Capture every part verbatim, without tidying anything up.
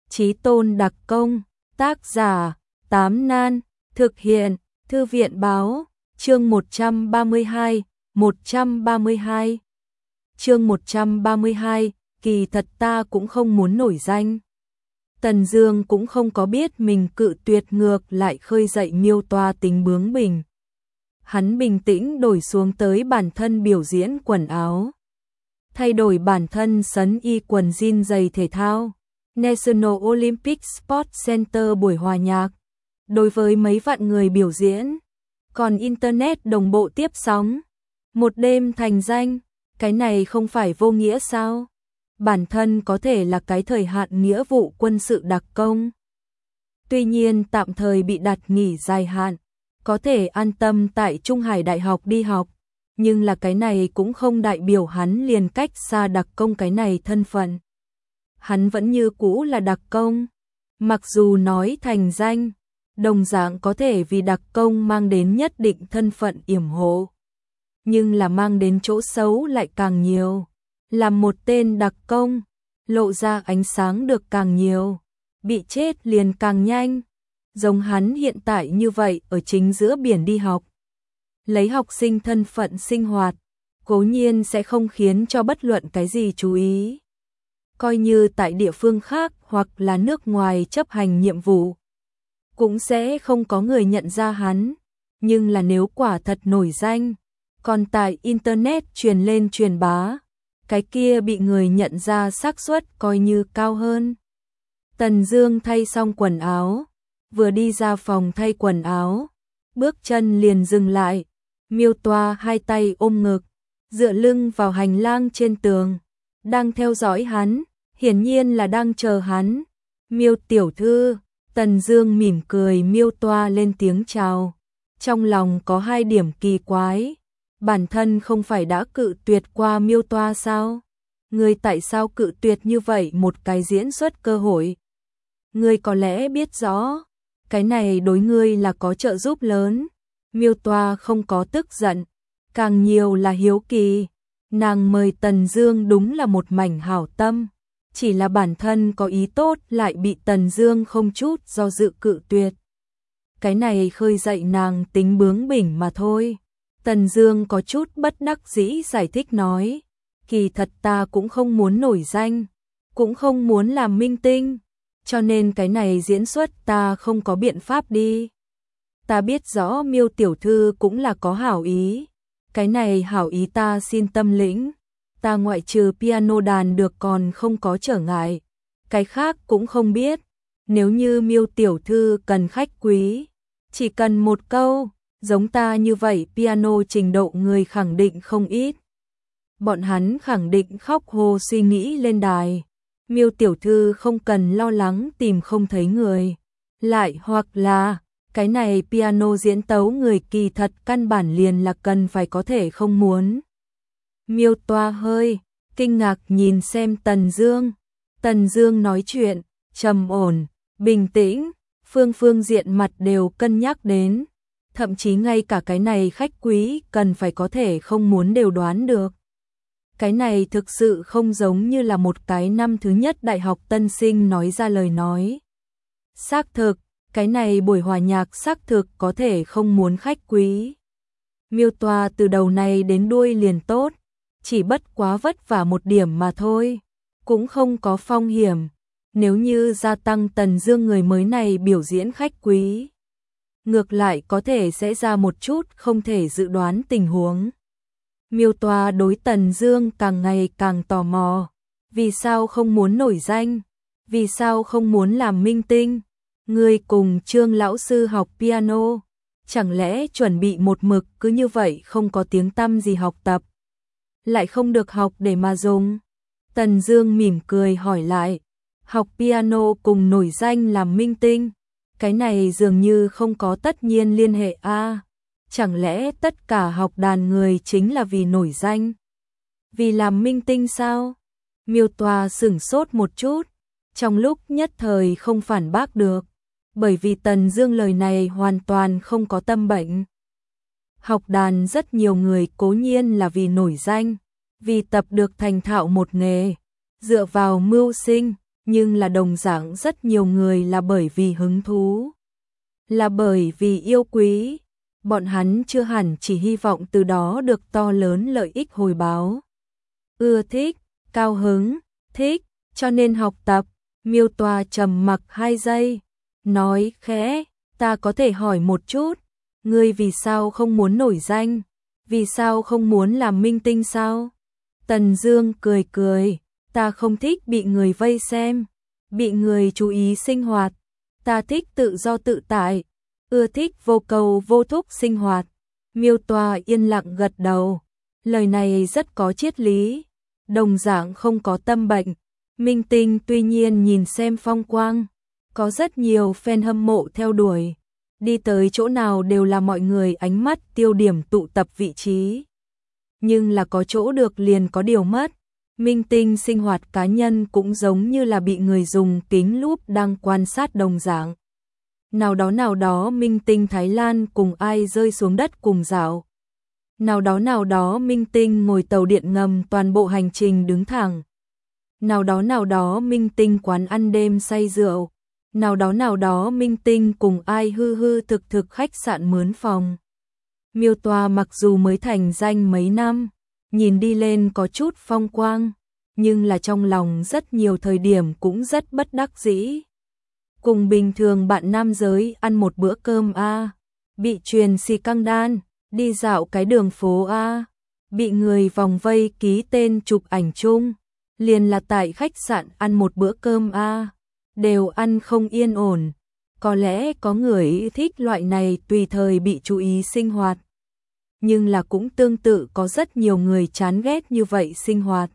Chí Tôn đặc công, tác giả, Tám Nan, thực hiện, Thư viện báo, chương một trăm ba mươi hai, một trăm ba mươi hai. Chương một trăm ba mươi hai, kỳ thật ta cũng không muốn nổi danh. Tần Dương cũng không có biết mình cự tuyệt ngược lại khơi dậy Miêu Toa tính bướng bỉnh. Hắn bình tĩnh đổi xuống tới bản thân biểu diễn quần áo. Thay đổi bản thân sấn y quần jean giày thể thao. National Olympic Sports Center buổi hòa nhạc. Đối với mấy vạn người biểu diễn. Còn Internet đồng bộ tiếp sóng. Một đêm thành danh. Cái này không phải vô nghĩa sao? Bản thân có thể là cái thời hạn nghĩa vụ quân sự đặc công. Tuy nhiên tạm thời bị đặt nghỉ dài hạn. Có thể an tâm tại Trung Hải Đại học đi học. Nhưng là cái này cũng không đại biểu hắn liền cách xa đặc công cái này thân phận. Hắn vẫn như cũ là đặc công. Mặc dù nói thành danh, đồng dạng có thể vì đặc công mang đến nhất định thân phận yểm hộ. Nhưng là mang đến chỗ xấu lại càng nhiều. Làm một tên đặc công, lộ ra ánh sáng được càng nhiều. Bị chết liền càng nhanh. Giống hắn hiện tại như vậy ở chính giữa biển đi học. Lấy học sinh thân phận sinh hoạt, cố nhiên sẽ không khiến cho bất luận cái gì chú ý. Coi như tại địa phương khác hoặc là nước ngoài chấp hành nhiệm vụ, cũng sẽ không có người nhận ra hắn. Nhưng là nếu quả thật nổi danh, còn tại Internet truyền lên truyền bá, cái kia bị người nhận ra xác suất coi như cao hơn. Tần Dương thay xong quần áo, vừa đi ra phòng thay quần áo, bước chân liền dừng lại. Miêu Toa hai tay ôm ngực, dựa lưng vào hành lang trên tường, đang theo dõi hắn, hiển nhiên là đang chờ hắn. Miêu tiểu thư, Tần Dương mỉm cười Miêu Toa lên tiếng chào, trong lòng có hai điểm kỳ quái. Bản thân không phải đã cự tuyệt qua Miêu Toa sao? Ngươi tại sao cự tuyệt như vậy một cái diễn xuất cơ hội? Ngươi có lẽ biết rõ, cái này đối ngươi là có trợ giúp lớn. Miêu Toa không có tức giận, càng nhiều là hiếu kỳ. Nàng mời Tần Dương đúng là một mảnh hảo tâm, chỉ là bản thân có ý tốt lại bị Tần Dương không chút do dự cự tuyệt. Cái này khơi dậy nàng tính bướng bỉnh mà thôi. Tần Dương có chút bất đắc dĩ giải thích nói, kỳ thật ta cũng không muốn nổi danh, cũng không muốn làm minh tinh, cho nên cái này diễn xuất ta không có biện pháp đi. Ta biết rõ Miêu tiểu thư cũng là có hảo ý, cái này hảo ý ta xin tâm lĩnh, ta ngoại trừ piano đàn được còn không có trở ngại, cái khác cũng không biết. Nếu như Miêu tiểu thư cần khách quý, chỉ cần một câu, giống ta như vậy piano trình độ người khẳng định không ít. Bọn hắn khẳng định khóc hồ suy nghĩ lên đài. Miêu tiểu thư không cần lo lắng tìm không thấy người. Lại hoặc là, cái này piano diễn tấu người kỳ thật căn bản liền là cần phải có thể không muốn. Miêu Toa hơi kinh ngạc nhìn xem Tần Dương. Tần Dương nói chuyện trầm ổn, bình tĩnh, phương phương diện mặt đều cân nhắc đến. Thậm chí ngay cả cái này khách quý cần phải có thể không muốn đều đoán được. Cái này thực sự không giống như là một cái năm thứ nhất đại học tân sinh nói ra lời nói. Xác thực, cái này buổi hòa nhạc xác thực có thể không muốn khách quý. Miêu Toa từ đầu này đến đuôi liền tốt, chỉ bất quá vất vả một điểm mà thôi, cũng không có phong hiểm. Nếu như gia tăng Tần Dương người mới này biểu diễn khách quý, ngược lại có thể sẽ ra một chút không thể dự đoán tình huống. Miêu Toa đối Tần Dương càng ngày càng tò mò, vì sao không muốn nổi danh, vì sao không muốn làm minh tinh. Ngươi cùng Trương lão sư học piano, chẳng lẽ chuẩn bị một mực cứ như vậy không có tiếng tăm gì học tập, lại không được học để mà dùng? Tần Dương mỉm cười hỏi lại, học piano cùng nổi danh làm minh tinh, cái này dường như không có tất nhiên liên hệ a. À, chẳng lẽ tất cả học đàn người chính là vì nổi danh, vì làm minh tinh sao? Miêu Toa sửng sốt một chút, trong lúc nhất thời không phản bác được, bởi vì Tần Dương lời này hoàn toàn không có tâm bệnh. Học đàn rất nhiều người cố nhiên là vì nổi danh, vì tập được thành thạo một nghề, dựa vào mưu sinh, nhưng là đồng dạng rất nhiều người là bởi vì hứng thú, là bởi vì yêu quý, bọn hắn chưa hẳn chỉ hy vọng từ đó được to lớn lợi ích hồi báo. Ưa thích, cao hứng, thích, cho nên học tập. Miêu Toa trầm mặc hai giây, nói khẽ, ta có thể hỏi một chút, ngươi vì sao không muốn nổi danh, vì sao không muốn làm minh tinh sao? Tần Dương cười cười, ta không thích bị người vây xem, bị người chú ý sinh hoạt, ta thích tự do tự tại, ưa thích vô cầu vô thúc sinh hoạt. Miêu Toa yên lặng gật đầu, lời này rất có triết lý, đồng dạng không có tâm bệnh. Minh tinh tuy nhiên nhìn xem phong quang, có rất nhiều fan hâm mộ theo đuổi, đi tới chỗ nào đều là mọi người ánh mắt tiêu điểm tụ tập vị trí. Nhưng là có chỗ được liền có điều mất, minh tinh sinh hoạt cá nhân cũng giống như là bị người dùng kính lúp đang quan sát đồng dạng. Nào đó nào đó minh tinh Thái Lan cùng ai rơi xuống đất cùng dạo. Nào đó nào đó minh tinh ngồi tàu điện ngầm toàn bộ hành trình đứng thẳng. Nào đó nào đó minh tinh quán ăn đêm say rượu. Nào đó nào đó minh tinh cùng ai hư hư thực thực khách sạn mướn phòng. Miêu Toa mặc dù mới thành danh mấy năm, nhìn đi lên có chút phong quang, nhưng là trong lòng rất nhiều thời điểm cũng rất bất đắc dĩ. Cùng bình thường bạn nam giới ăn một bữa cơm a, bị truyền xì căng đan, đi dạo cái đường phố a, bị người vòng vây ký tên chụp ảnh chung, liền là tại khách sạn ăn một bữa cơm a, đều ăn không yên ổn. Có lẽ có người thích loại này tùy thời bị chú ý sinh hoạt, nhưng là cũng tương tự có rất nhiều người chán ghét như vậy sinh hoạt.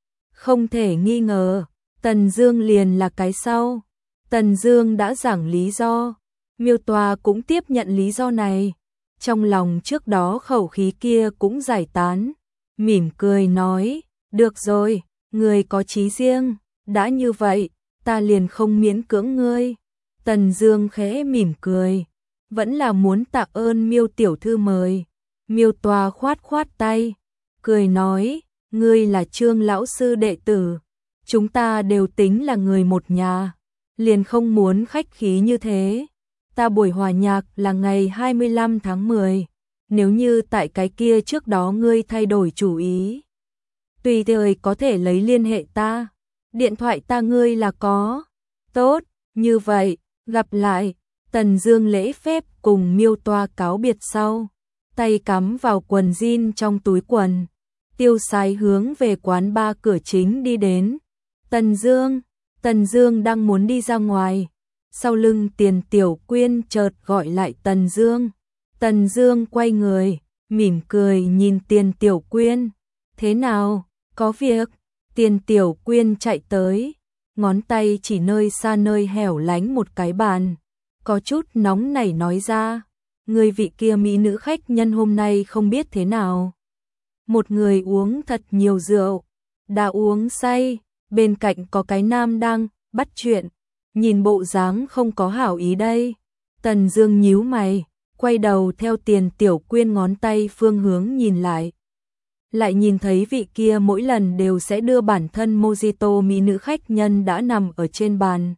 Không thể nghi ngờ, Tần Dương liền là cái sau. Tần Dương đã giảng lý do, Miêu Toa cũng tiếp nhận lý do này. Trong lòng trước đó khẩu khí kia cũng giải tán, mỉm cười nói, được rồi, người có chí riêng, đã như vậy, ta liền không miễn cưỡng ngươi. Tần Dương khẽ mỉm cười, vẫn là muốn tạ ơn Miêu tiểu thư mời. Miêu Toa khoát khoát tay, cười nói, ngươi là Trương lão sư đệ tử, chúng ta đều tính là người một nhà, liền không muốn khách khí như thế. Ta buổi hòa nhạc là ngày hai mươi lăm tháng mười, nếu như tại cái kia trước đó ngươi thay đổi chủ ý, tùy thời có thể lấy liên hệ ta, điện thoại ta ngươi là có. Tốt, như vậy, gặp lại. Tần Dương lễ phép cùng Miêu Toa cáo biệt sau, tay cắm vào quần jean trong túi quần, tiêu sái hướng về quán bar cửa chính đi đến. Tần Dương, Tần Dương đang muốn đi ra ngoài, sau lưng Tiền Tiểu Quyên chợt gọi lại Tần Dương. Tần Dương quay người, mỉm cười nhìn Tiền Tiểu Quyên, thế nào, có việc? Tiền Tiểu Quyên chạy tới, ngón tay chỉ nơi xa nơi hẻo lánh một cái bàn, có chút nóng nảy nói ra, người vị kia mỹ nữ khách nhân hôm nay không biết thế nào. Một người uống thật nhiều rượu, đã uống say, bên cạnh có cái nam đang bắt chuyện, nhìn bộ dáng không có hảo ý đây. Tần Dương nhíu mày, quay đầu theo Tiền Tiểu Quyên ngón tay phương hướng nhìn lại. Lại nhìn thấy vị kia mỗi lần đều sẽ đưa bản thân mojito mỹ nữ khách nhân đã nằm ở trên bàn.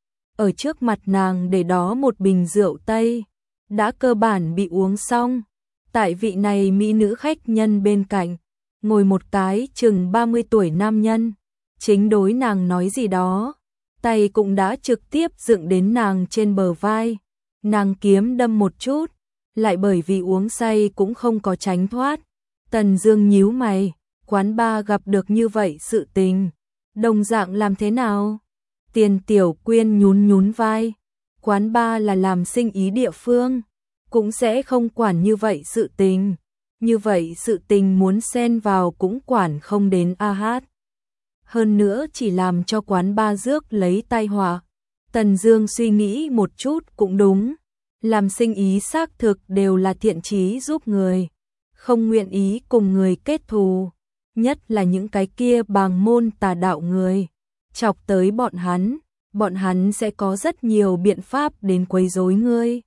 Ở trước mặt nàng để đó một bình rượu Tây, đã cơ bản bị uống xong. Tại vị này mỹ nữ khách nhân bên cạnh, ngồi một cái chừng ba mươi tuổi nam nhân, chính đối nàng nói gì đó, tay cũng đã trực tiếp dựng đến nàng trên bờ vai. Nàng kiếm đâm một chút, lại bởi vì uống say cũng không có tránh thoát. Tần Dương nhíu mày, quán bar gặp được như vậy sự tình, đồng dạng làm thế nào? Tiền Tiểu Quyên nhún nhún vai, quán bar là làm sinh ý địa phương, cũng sẽ không quản như vậy sự tình, như vậy sự tình muốn xen vào cũng quản không đến a hát. Hơn nữa chỉ làm cho quán bar rước lấy tai họa. Tần Dương suy nghĩ một chút cũng đúng, làm sinh ý xác thực đều là thiện chí giúp người, không nguyện ý cùng người kết thù, nhất là những cái kia bàng môn tà đạo người, chọc tới bọn hắn, bọn hắn sẽ có rất nhiều biện pháp đến quấy rối ngươi,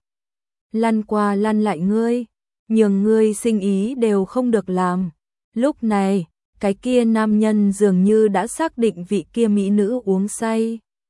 lăn qua lăn lại ngươi, nhường ngươi sinh ý đều không được làm. Lúc này, cái kia nam nhân dường như đã xác định vị kia mỹ nữ uống say,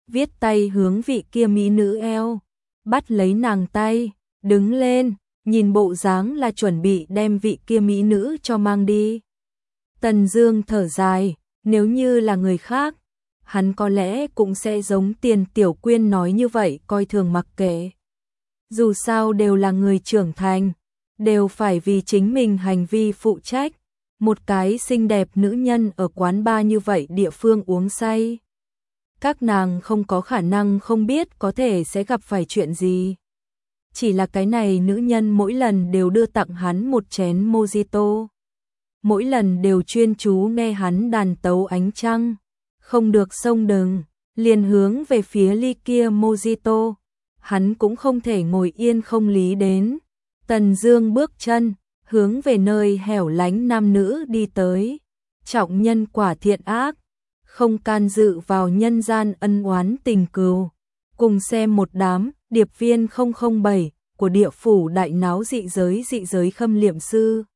viết tay hướng vị kia mỹ nữ eo, bắt lấy nàng tay, đứng lên, nhìn bộ dáng là chuẩn bị đem vị kia mỹ nữ cho mang đi. Tần Dương thở dài, nếu như là người khác, hắn có lẽ cũng sẽ giống Tiền Tiểu Quyên nói như vậy, coi thường mặc kệ. Dù sao đều là người trưởng thành, đều phải vì chính mình hành vi phụ trách. Một cái xinh đẹp nữ nhân ở quán bar như vậy địa phương uống say, các nàng không có khả năng không biết có thể sẽ gặp phải chuyện gì. Chỉ là cái này nữ nhân mỗi lần đều đưa tặng hắn một chén mojito, mỗi lần đều chuyên chú nghe hắn đàn tấu Ánh Trăng, không được xông đừng, liền hướng về phía ly kia mojito, hắn cũng không thể ngồi yên không lý đến. Tần Dương bước chân, hướng về nơi hẻo lánh nam nữ đi tới, trọng nhân quả thiện ác, không can dự vào nhân gian ân oán tình cừu, cùng xem một đám điệp viên không không bảy của địa phủ đại náo dị giới dị giới khâm liệm sư.